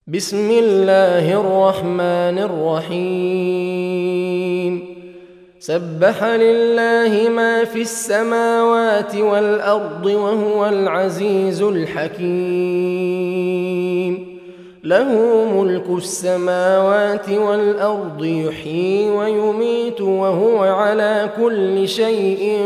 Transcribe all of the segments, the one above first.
بسم الله الرحمن الرحيم سبح لله ما في السماوات والأرض وهو العزيز الحكيم له ملك السماوات والأرض يحيي ويميت وهو على كل شيء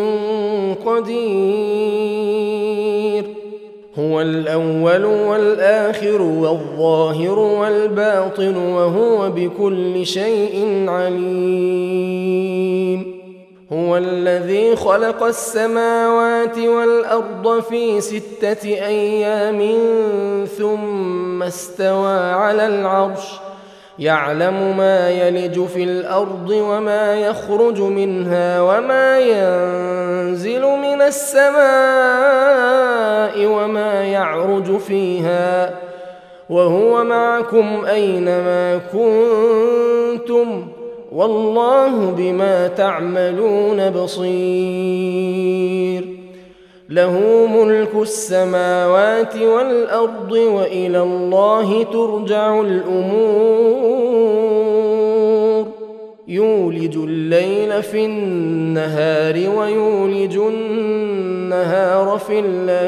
قدير هو الأول والآخر والظاهر والباطن وهو بكل شيء عليم هو الذي خلق السماوات والأرض في 6 أيام ثم استوى على العرش يعلم ما يلج في الأرض وما يخرج منها وما ينزل من السماء وما يعرج فيها وهو معكم أينما كنتم والله بما تعملون بصير له ملك السماوات والأرض وإلى الله ترجع الأمور يولج الليل في النهار ويولج النهار في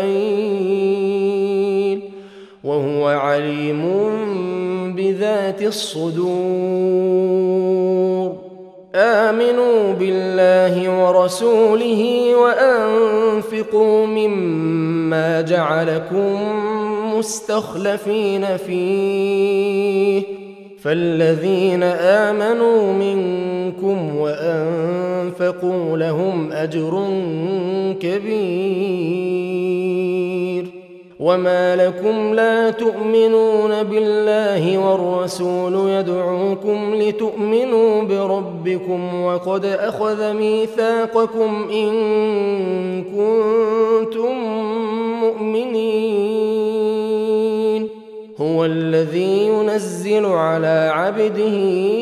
الليل وهو عليم بذات الصدور آمنوا بالله ورسوله وأنفقوا مما جعلكم مستخلفين فيه فالذين آمنوا منكم وأنفقوا لهم أجر كبير وما لكم لا تؤمنون بالله والرسول يدعوكم لتؤمنوا بربكم وقد أخذ ميثاقكم إن كنتم مؤمنين هو الذي ينزل على عبده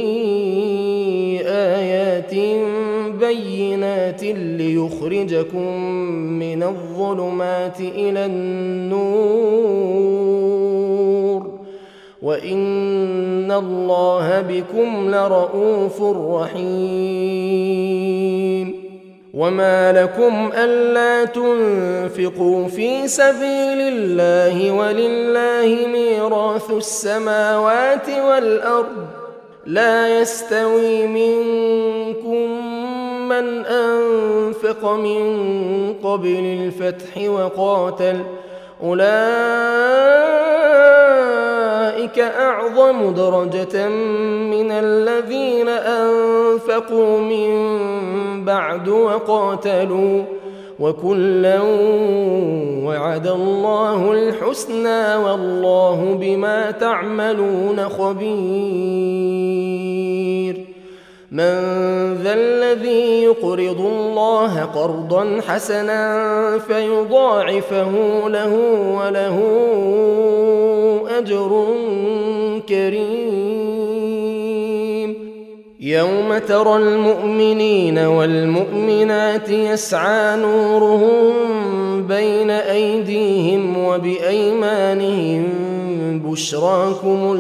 آيات بينات ليخرجكم من الظلمات إلى النور وإن الله بكم لرءوف رحيم وما لكم ألا تنفقوا في سبيل الله ولله ميراث السماوات والأرض لا يستوي منكم من أنفق من قبل الفتح وقاتل أولئك أعظم درجة من الذين أنفقوا من بعد وقاتلوا وكلا وعد الله الحسنى والله بما تعملون خبير من ذا الذي يقرض الله قرضا حسنا فيضاعفه له وله أجر كريم يوم ترى المؤمنين والمؤمنات يسعى نورهم بين أيديهم وبأيمانهم بشراكم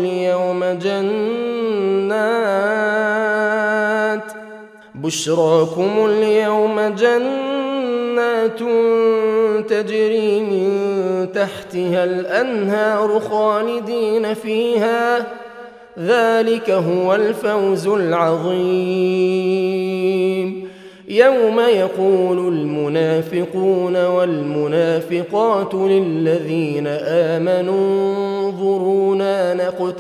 اليوم جنات تجري من تحتها الأنهار خالدين فيها ذلك هو الفوز العظيم يوم يقول المنافقون والمنافقات للذين آمنوا انظرونا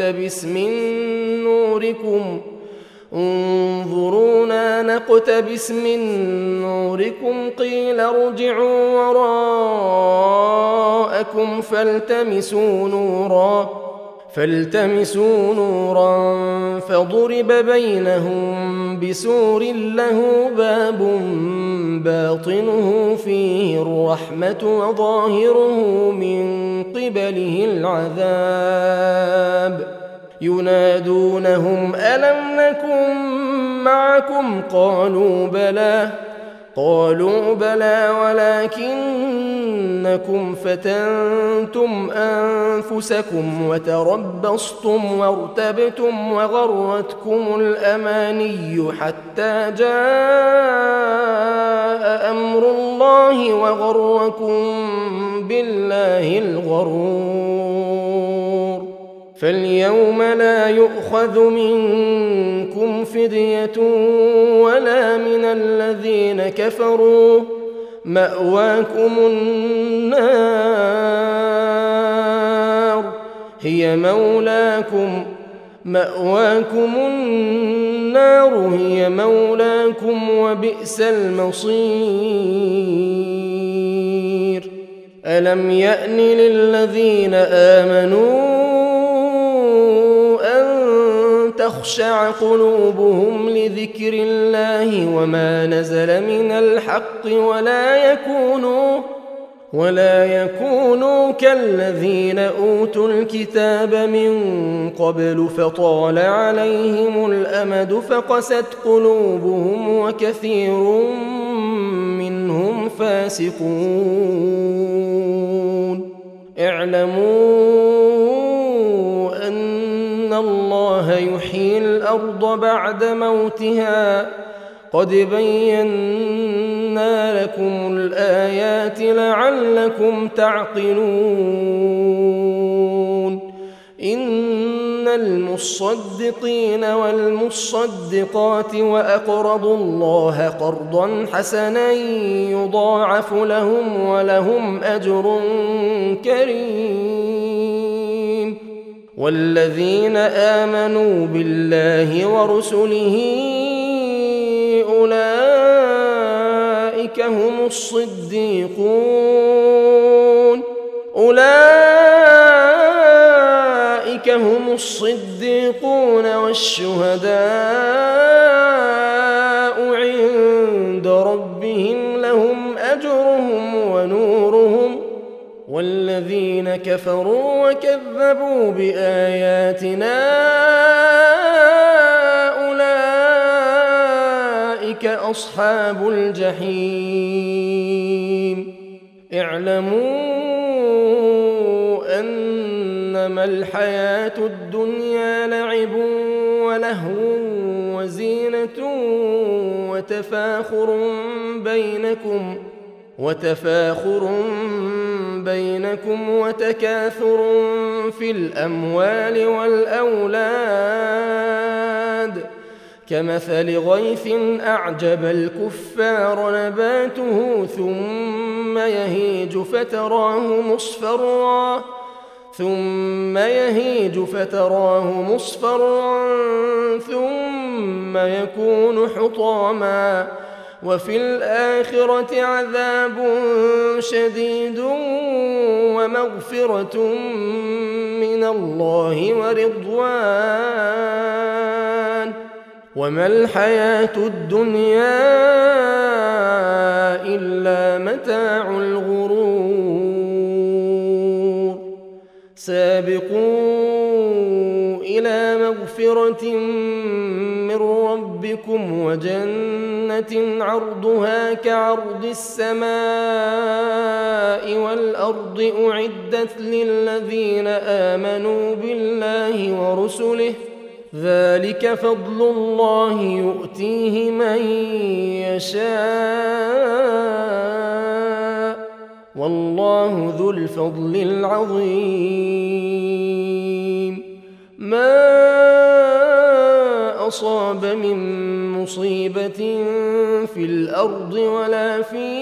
نقتبس من نوركم قيل ارجعوا وراءكم فالتمسوا نورا فضرب بينهم بسور له باب باطنه فيه الرحمة وظاهره من قبله العذاب ينادونهم ألم نكن معكم قالوا بلى ولكن إنكم فتنتم أنفسكم وتربصتم وارتبتم وغرتكم الأماني حتى جاء أمر الله وغركم بالله الغرور. فاليوم لا يؤخذ منكم فدية ولا من الذين كفروا، مأواكم النار هي مولاكم وبئس المصير. ألم يأن للذين آمنوا تخشع قلوبهم لذكر الله وما نزل من الحق ولا يكونوا كالذين أوتوا الكتاب من قبل فطال عليهم الأمد فقست قلوبهم وكثير منهم فاسقون. اعلموا أن الله يحيي الأرض بعد موتها، قد بينا لكم الآيات لعلكم تعقلون. إن المصدقين والمصدقات وأقرضوا الله قرضا حسنا يضاعف لهم ولهم أجر كريم. والذين آمنوا بالله ورسله أولئك هم الصديقون والشهداء عند ربهم لهم أجرهم ونورهم. والذين كفروا وكذبوا بآياتنا أولئك أصحاب الجحيم. اعلموا أنما الحياة الدنيا لعب ولهو وزينة وتفاخر بينكم وتكاثر في الأموال والأولاد كمثل غيث أعجب الكفار نباته ثم يهيج فتراه مصفرا ثم يكون حطاما، وفي الآخرة عذاب شديد ومغفرة من الله ورضوان، وما الحياة الدنيا إلا متاع الغرور. سابقوا إلى مغفرة من ربكم وجنة عرضها كعرض السماء والأرض أعدت للذين آمنوا بالله ورسله، ذلك فضل الله يؤتيه من يشاء والله ذو الفضل العظيم. ما أصاب من مصيبة في الأرض ولا في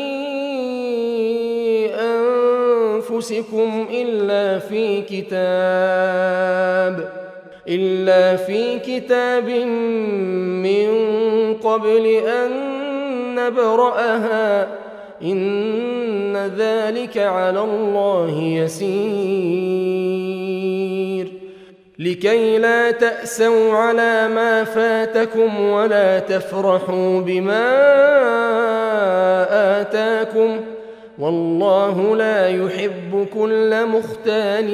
أنفسكم إلا في كتاب من قبل أن نبرأها إن ذلك على الله يسير. لكي لا تأسوا على ما فاتكم ولا تفرحوا بما آتاكم والله لا يحب كل مختال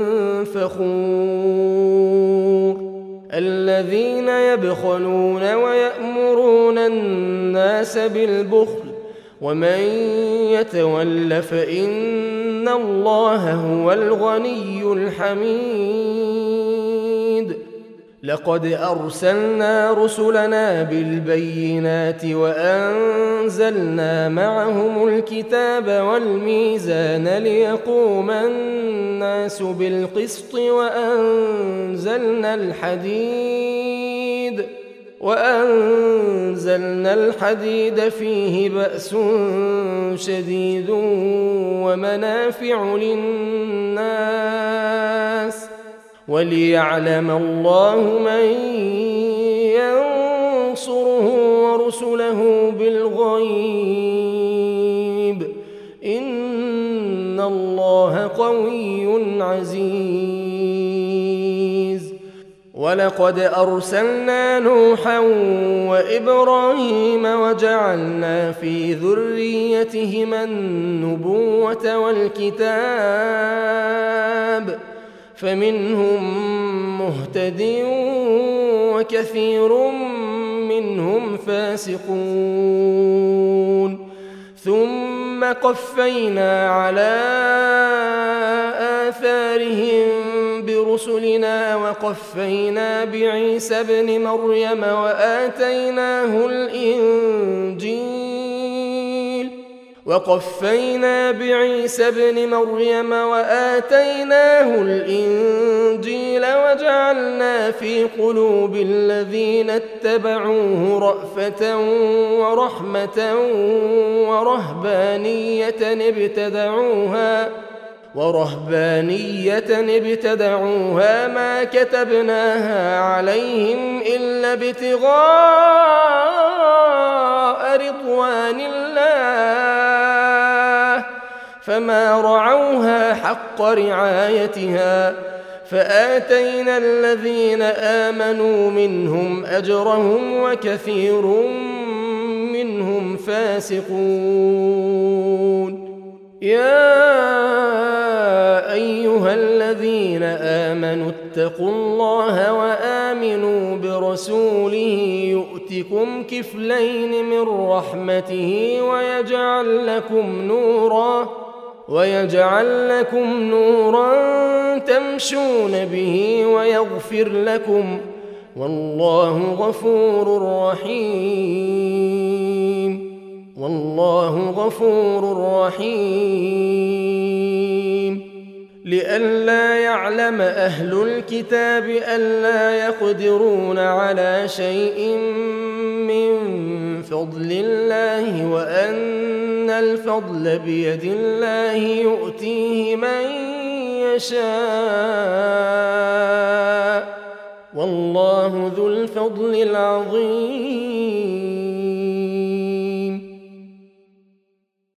فخور. الذين يبخلون ويأمرون الناس بالبخل ومن يتول فإن الله هو الغني الحميد لقد أرسلنا رسلنا بالبينات وأنزلنا معهم الكتاب والميزان ليقوم الناس بالقسط وأنزلنا الحديد فيه بأس شديد ومنافع للناس وليعلم الله من ينصره ورسله بالغيب إن الله قوي عزيز ولقد أرسلنا نوحا وإبراهيم وجعلنا في ذريتهما النبوة والكتاب فمنهم مهتد وكثير منهم فاسقون ثم قفينا على آثارهم برسلنا وقفينا بعيسى ابن مريم وآتيناه الإنجيل وجعلنا في قلوب الذين اتبعوه رأفة ورحمة ورهبانية ابتدعوها ما كتبناها عليهم إلا ابتغاء رضوان الله فما رعوها حق رعايتها فآتينا الذين آمنوا منهم أجرهم وكثير منهم فاسقون يا أيها الذين آمنوا اتقوا الله وآمنوا برسوله يؤتكم كفلين من رحمته ويجعل لكم نورا تمشون به ويغفر لكم والله غفور رحيم لئلا يعلم أهل الكتاب ألا يقدرون على شيء من فضل الله وأن الفضل بيد الله يؤتيه من يشاء والله ذو الفضل العظيم